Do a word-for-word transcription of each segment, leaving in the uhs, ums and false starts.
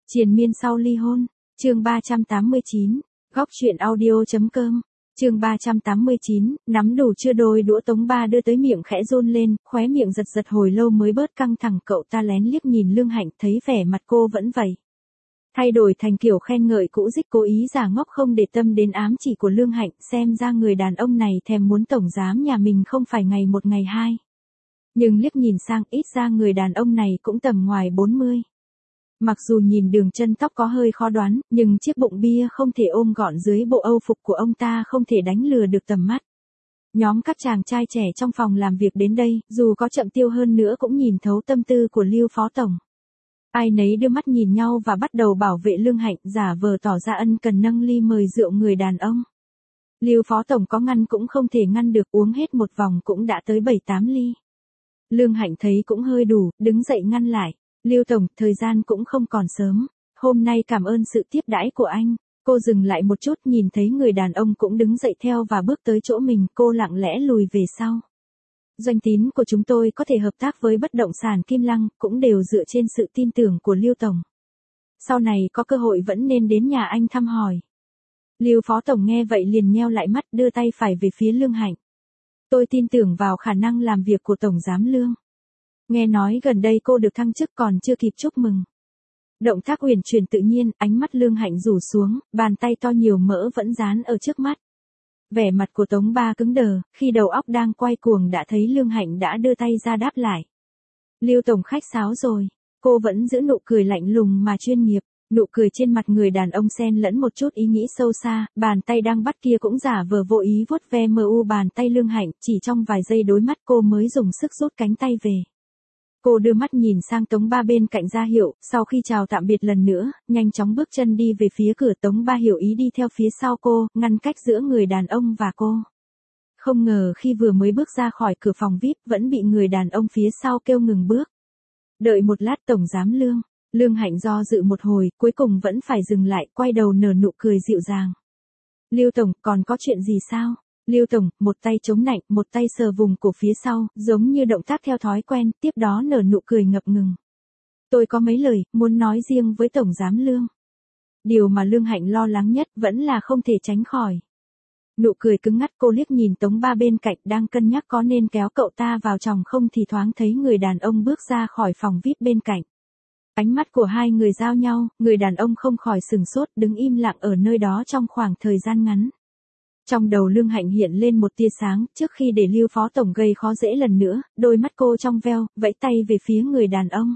Triền miên sau ly hôn, chương ba trăm tám mươi chín, góc truyện audio.com, chương ba trăm tám mươi chín, nắm đủ chưa đôi đũa Tống Ba đưa tới miệng khẽ run lên, khóe miệng giật giật hồi lâu mới bớt căng thẳng. Cậu ta lén liếc nhìn Lương Hạnh, thấy vẻ mặt cô vẫn vậy. Thay đổi thành kiểu khen ngợi cũ dích, cố ý giả ngốc không để tâm đến ám chỉ của Lương Hạnh, xem ra người đàn ông này thèm muốn tổng giám nhà mình không phải ngày một ngày hai. Nhưng liếc nhìn sang, ít ra người đàn ông này cũng tầm ngoài bốn mươi. Mặc dù nhìn đường chân tóc có hơi khó đoán, nhưng chiếc bụng bia không thể ôm gọn dưới bộ âu phục của ông ta không thể đánh lừa được tầm mắt. Nhóm các chàng trai trẻ trong phòng làm việc đến đây, dù có chậm tiêu hơn nữa cũng nhìn thấu tâm tư của Lưu Phó Tổng. Ai nấy đưa mắt nhìn nhau và bắt đầu bảo vệ Lương Hạnh, giả vờ tỏ ra ân cần nâng ly mời rượu người đàn ông. Lưu Phó Tổng có ngăn cũng không thể ngăn được, uống hết một vòng cũng đã tới bảy tám ly. Lương Hạnh thấy cũng hơi đủ, đứng dậy ngăn lại. Lưu Tổng, thời gian cũng không còn sớm. Hôm nay cảm ơn sự tiếp đãi của anh. Cô dừng lại một chút, nhìn thấy người đàn ông cũng đứng dậy theo và bước tới chỗ mình, cô lặng lẽ lùi về sau. Doanh tín của chúng tôi có thể hợp tác với bất động sản Kim Lăng, cũng đều dựa trên sự tin tưởng của Lưu Tổng. Sau này có cơ hội vẫn nên đến nhà anh thăm hỏi. Lưu Phó Tổng nghe vậy liền nheo lại mắt, đưa tay phải về phía Lương Hạnh. Tôi tin tưởng vào khả năng làm việc của Tổng Giám Lương. Nghe nói gần đây cô được thăng chức còn chưa kịp chúc mừng. Động tác uyển chuyển tự nhiên, ánh mắt Lương Hạnh rủ xuống, bàn tay to nhiều mỡ vẫn dán ở trước mắt. Vẻ mặt của Tống Ba cứng đờ, khi đầu óc đang quay cuồng đã thấy Lương Hạnh đã đưa tay ra đáp lại. Lưu Tổng khách sáo rồi. Cô vẫn giữ nụ cười lạnh lùng mà chuyên nghiệp. Nụ cười trên mặt người đàn ông xen lẫn một chút ý nghĩ sâu xa, bàn tay đang bắt kia cũng giả vờ vô ý vuốt ve mờ u bàn tay Lương Hạnh, chỉ trong vài giây đối mắt cô mới dùng sức rút cánh tay về. Cô đưa mắt nhìn sang Tống Ba bên cạnh ra hiệu, sau khi chào tạm biệt lần nữa, nhanh chóng bước chân đi về phía cửa. Tống Ba hiểu ý đi theo phía sau cô, ngăn cách giữa người đàn ông và cô. Không ngờ khi vừa mới bước ra khỏi cửa phòng vi ai pi, vẫn bị người đàn ông phía sau kêu ngừng bước. Đợi một lát Tổng Giám Lương. Lương Hạnh do dự một hồi, cuối cùng vẫn phải dừng lại, quay đầu nở nụ cười dịu dàng. Lưu Tổng, còn có chuyện gì sao? Lưu Tổng, một tay chống nạnh, một tay sờ vùng cổ phía sau, giống như động tác theo thói quen, tiếp đó nở nụ cười ngập ngừng. Tôi có mấy lời, muốn nói riêng với Tổng Giám Lương. Điều mà Lương Hạnh lo lắng nhất vẫn là không thể tránh khỏi. Nụ cười cứng ngắt, cô liếc nhìn Tống Ba bên cạnh đang cân nhắc có nên kéo cậu ta vào chồng không thì thoáng thấy người đàn ông bước ra khỏi phòng vi ai pi bên cạnh. Ánh mắt của hai người giao nhau, người đàn ông không khỏi sừng sốt, đứng im lặng ở nơi đó trong khoảng thời gian ngắn. Trong đầu Lương Hạnh hiện lên một tia sáng, trước khi để Lưu Phó Tổng gây khó dễ lần nữa, đôi mắt cô trong veo, vẫy tay về phía người đàn ông.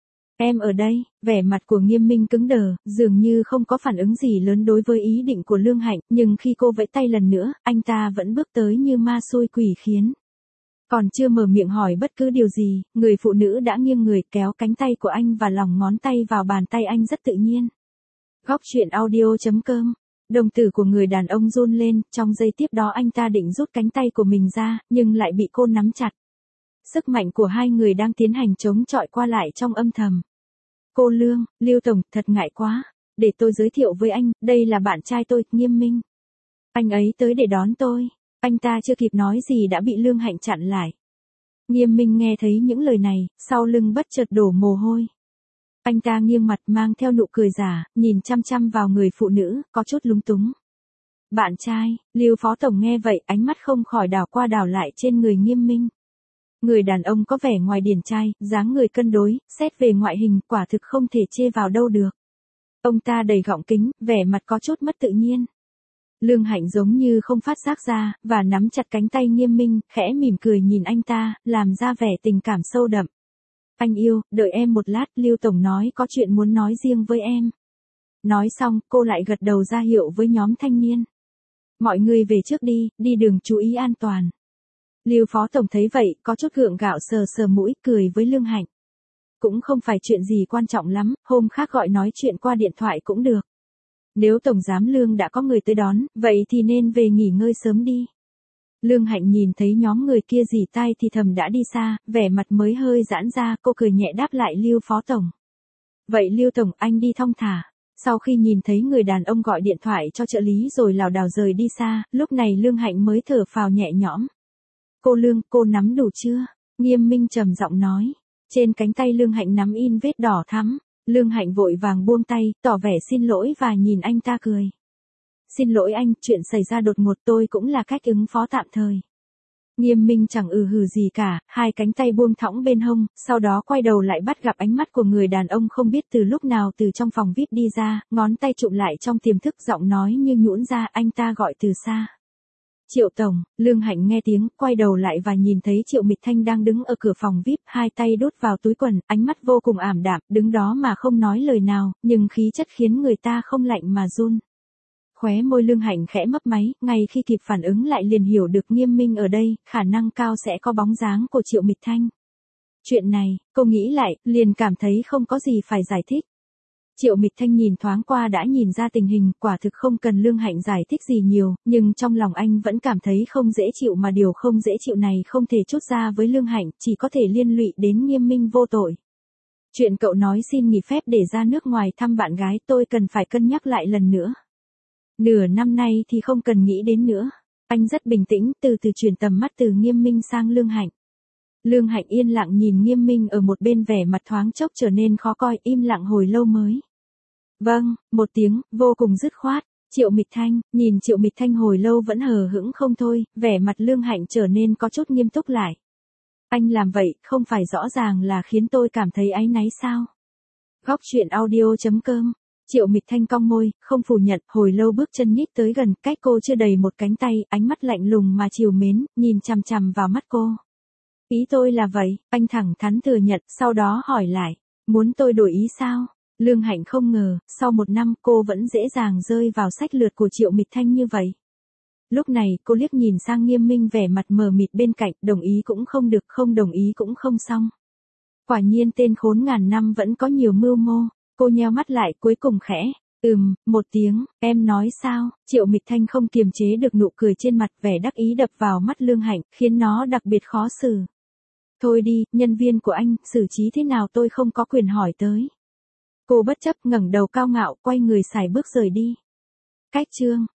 Em ở đây. Vẻ mặt của Nghiêm Minh cứng đờ, dường như không có phản ứng gì lớn đối với ý định của Lương Hạnh, nhưng khi cô vẫy tay lần nữa, anh ta vẫn bước tới như ma xui quỷ khiến. Còn chưa mở miệng hỏi bất cứ điều gì, người phụ nữ đã nghiêng người kéo cánh tay của anh và lòng ngón tay vào bàn tay anh rất tự nhiên. Góc truyện audio.com. Đồng tử của người đàn ông run lên, trong giây tiếp đó anh ta định rút cánh tay của mình ra, nhưng lại bị cô nắm chặt. Sức mạnh của hai người đang tiến hành chống chọi qua lại trong âm thầm. Cô Lương, Lưu Tổng, thật ngại quá. Để tôi giới thiệu với anh, đây là bạn trai tôi, Nghiêm Minh. Anh ấy tới để đón tôi. Anh ta chưa kịp nói gì đã bị Lương Hạnh chặn lại. Nghiêm Minh nghe thấy những lời này, sau lưng bất chợt đổ mồ hôi. Anh ta nghiêng mặt mang theo nụ cười giả, nhìn chăm chăm vào người phụ nữ, có chút lúng túng. Bạn trai, Lưu Phó Tổng nghe vậy, ánh mắt không khỏi đảo qua đảo lại trên người Nghiêm Minh. Người đàn ông có vẻ ngoài điển trai, dáng người cân đối, xét về ngoại hình, quả thực không thể chê vào đâu được. Ông ta đầy gọng kính, vẻ mặt có chút mất tự nhiên. Lương Hạnh giống như không phát giác ra, và nắm chặt cánh tay Nghiêm Minh, khẽ mỉm cười nhìn anh ta, làm ra vẻ tình cảm sâu đậm. Anh yêu, đợi em một lát, Lưu Tổng nói có chuyện muốn nói riêng với em. Nói xong, cô lại gật đầu ra hiệu với nhóm thanh niên. Mọi người về trước đi, đi đường chú ý an toàn. Lưu Phó Tổng thấy vậy, có chút gượng gạo sờ sờ mũi, cười với Lương Hạnh. Cũng không phải chuyện gì quan trọng lắm, hôm khác gọi nói chuyện qua điện thoại cũng được. Nếu Tổng Giám Lương đã có người tới đón, vậy thì nên về nghỉ ngơi sớm đi. Lương Hạnh nhìn thấy nhóm người kia rỉ tai thì thầm đã đi xa, vẻ mặt mới hơi giãn ra, cô cười nhẹ đáp lại Lưu Phó Tổng. Vậy Lưu Tổng, anh đi thong thả. Sau khi nhìn thấy người đàn ông gọi điện thoại cho trợ lý rồi lảo đảo rời đi xa, lúc này Lương Hạnh mới thở phào nhẹ nhõm. Cô Lương, cô nắm đủ chưa? Nghiêm Minh trầm giọng nói. Trên cánh tay Lương Hạnh nắm in vết đỏ thắm. Lương Hạnh vội vàng buông tay, tỏ vẻ xin lỗi và nhìn anh ta cười. Xin lỗi anh, chuyện xảy ra đột ngột tôi cũng là cách ứng phó tạm thời. Nghiêm Minh chẳng ừ hừ gì cả, hai cánh tay buông thõng bên hông, sau đó quay đầu lại bắt gặp ánh mắt của người đàn ông không biết từ lúc nào từ trong phòng vi ai pi đi ra, ngón tay chụm lại trong tiềm thức giọng nói như nhũn ra, anh ta gọi từ xa. Triệu tổng, Lương Hạnh nghe tiếng, quay đầu lại và nhìn thấy Triệu Mịch Thanh đang đứng ở cửa phòng vi ai pi, hai tay đút vào túi quần, ánh mắt vô cùng ảm đạm, đứng đó mà không nói lời nào, nhưng khí chất khiến người ta không lạnh mà run. Khóe môi Lương Hạnh khẽ mấp máy, ngay khi kịp phản ứng lại liền hiểu được Nghiêm Minh ở đây, khả năng cao sẽ có bóng dáng của Triệu Mịch Thanh. Chuyện này, cô nghĩ lại, liền cảm thấy không có gì phải giải thích. Triệu Mịch Thanh nhìn thoáng qua đã nhìn ra tình hình, quả thực không cần Lương Hạnh giải thích gì nhiều, nhưng trong lòng anh vẫn cảm thấy không dễ chịu mà điều không dễ chịu này không thể trút ra với Lương Hạnh, chỉ có thể liên lụy đến Nghiêm Minh vô tội. Chuyện cậu nói xin nghỉ phép để ra nước ngoài thăm bạn gái tôi cần phải cân nhắc lại lần nữa. Nửa năm nay thì không cần nghĩ đến nữa. Anh rất bình tĩnh, từ từ chuyển tầm mắt từ Nghiêm Minh sang Lương Hạnh. Lương Hạnh yên lặng nhìn Nghiêm Minh ở một bên, vẻ mặt thoáng chốc trở nên khó coi, im lặng hồi lâu mới. Vâng, một tiếng, vô cùng dứt khoát. Triệu Mịch Thanh, nhìn Triệu Mịch Thanh hồi lâu vẫn hờ hững không thôi, vẻ mặt Lương Hạnh trở nên có chút nghiêm túc lại. Anh làm vậy, không phải rõ ràng là khiến tôi cảm thấy áy náy sao? Góc truyện audio chấm com. Triệu Mịch Thanh cong môi, không phủ nhận, hồi lâu bước chân nhích tới gần, cách cô chưa đầy một cánh tay, ánh mắt lạnh lùng mà trìu mến, nhìn chằm chằm vào mắt cô. Ý tôi là vậy, anh thẳng thắn thừa nhận, sau đó hỏi lại, muốn tôi đổi ý sao? Lương Hạnh không ngờ, sau một năm cô vẫn dễ dàng rơi vào sách lược của Triệu Mịch Thanh như vậy. Lúc này, cô liếc nhìn sang Nghiêm Minh vẻ mặt mờ mịt bên cạnh, đồng ý cũng không được, không đồng ý cũng không xong. Quả nhiên tên khốn ngàn năm vẫn có nhiều mưu mô. Cô nheo mắt lại cuối cùng khẽ, ừm, một tiếng, em nói sao? Triệu Mịch Thanh không kiềm chế được nụ cười trên mặt, vẻ đắc ý đập vào mắt Lương Hạnh, khiến nó đặc biệt khó xử. Thôi đi, nhân viên của anh, xử trí thế nào tôi không có quyền hỏi tới. Cô bất chấp ngẩng đầu cao ngạo, quay người sải bước rời đi. Cách chương